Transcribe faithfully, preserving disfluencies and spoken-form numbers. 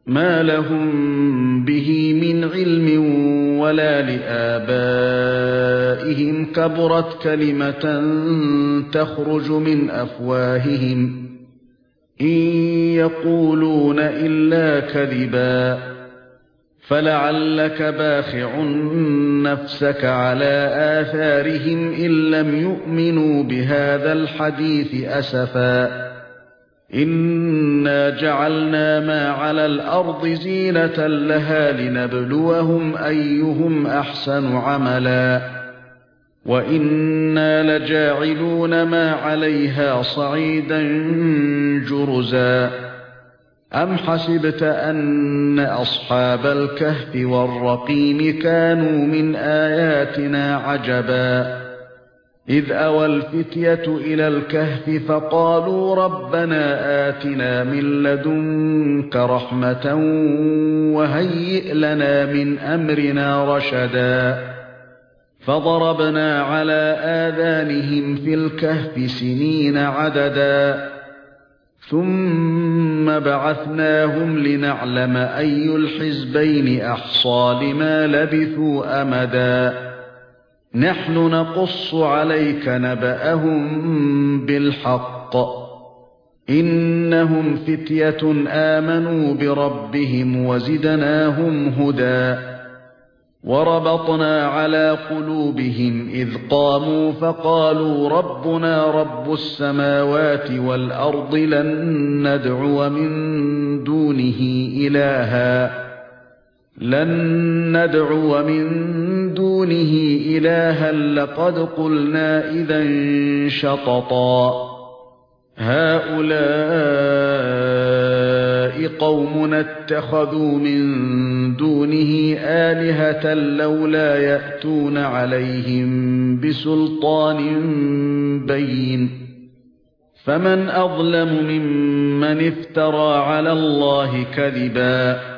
مَا لَهُم بِهِ مِنْ عِلْمٍ وَلَا لِآبَائِهِمْ كَبُرَتْ كَلِمَةً تَخْرُجُ مِنْ أَفْوَاهِهِمْ إِنْ يَقُولُونَ إِلَّا كَذِبًا فَلَعَلَّكَ بَاخِعٌ نَفْسَكَ عَلَى آثَارِهِمْ إِنْ لَمْ يُؤْمِنُوا بِهَذَا الْحَدِيثِ أَسَفًا إِنَّا جَعَلْنَا مَا عَلَى الْأَرْضِ زِينَةً لَهَا لِنَبْلُوَهُمْ أَيُّهُمْ أَحْسَنُ عَمَلًا وَإِنَّا لَجَاعِلُونَ مَا عَلَيْهَا صَعِيدًا جُرُزًا أَمْ حَسِبْتَ أَنَّ أَصْحَابَ الْكَهْفِ وَالرَّقِيمِ كَانُوا مِنْ آيَاتِنَا عَجَبًا إِذْ أَوَى الْفِتْيَةُ إِلَى الْكَهْفِ فَقَالُوا رَبَّنَا آتِنَا مِن لَّدُنكَ رَحْمَةً وَهَيِّئْ لَنَا مِنْ أَمْرِنَا رَشَدًا فَضَرَبْنَا عَلَى آذَانِهِمْ فِي الْكَهْفِ سِنِينَ عَدَدًا ثُمَّ بَعَثْنَاهُمْ لِنَعْلَمَ أَيُّ الْحِزْبَيْنِ أَحْصَىٰ لِمَا لَبِثُوا أَمَدًا نَحْنُ نَقُصُّ عَلَيْكَ نَبَأَهُم بِالْحَقِّ إِنَّهُمْ فِتْيَةٌ آمَنُوا بِرَبِّهِمْ وَزِدْنَاهُمْ هُدًى وَرَبَطْنَا عَلَى قُلُوبِهِمْ إِذْ قَامُوا فَقَالُوا رَبُّنَا رَبُّ السَّمَاوَاتِ وَالْأَرْضِ لَن نَّدْعُوَ مِن دُونِهِ إِلَٰهًا لَن ندعو مِن دُونِهِ إِلَٰهًا لَقَدْ قُلْنَا إِذًا شَطَطًا هَؤُلَاءِ قَوْمُنَا اتَّخَذُوا مِن دُونِهِ آلِهَةً لَّوْلَا يَأْتُونَ عَلَيْهِم بِسُلْطَانٍ بَيِّنٍ فَمَنْ أَظْلَمُ مِمَّنِ افْتَرَىٰ عَلَى اللَّهِ كَذِبًا